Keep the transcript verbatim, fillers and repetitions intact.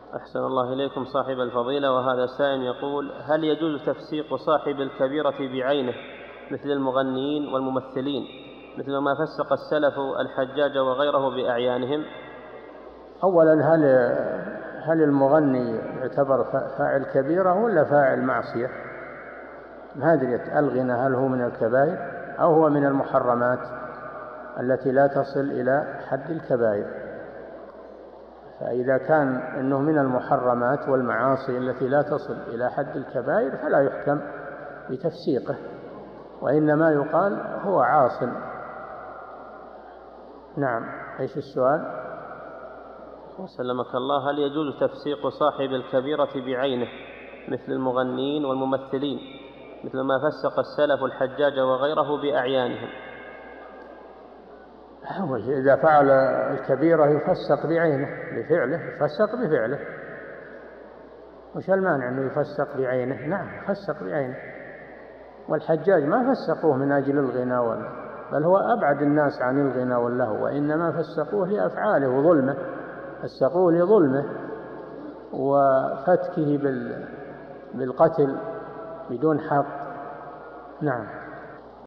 أحسن الله إليكم صاحب الفضيلة. وهذا سائل يقول: هل يجوز تفسيق صاحب الكبيرة بعينه مثل المغنيين والممثلين مثل ما فسق السلف الحجاج وغيره بأعيانهم؟ أولا، هل هل المغني يعتبر فاعل كبيرة ولا فاعل معصية؟ ما أدري الغنى هل هو من الكبائر أو هو من المحرمات التي لا تصل إلى حد الكبائر؟ فإذا كان أنه من المحرمات والمعاصي التي لا تصل إلى حد الكبائر فلا يحكم بتفسيقه، وإنما يقال هو عاصٍ. نعم. إيش السؤال؟ سلمك الله. هل يجوز تفسيق صاحب الكبيرة بعينه مثل المغنيين والممثلين مثل ما فسق السلف الحجاج وغيره بأعيانهم؟ إذا فعل الكبيرة يفسق بعينه بفعله، يفسق بفعله. وش المانع أنه يفسق بعينه؟ نعم، يفسق بعينه. والحجاج ما فسقوه من أجل الغنى، بل هو أبعد الناس عن الغنى واللهو، وإنما فسقوه لأفعاله وظلمه، فسقوه لظلمه وفتكه بالقتل بدون حق. نعم.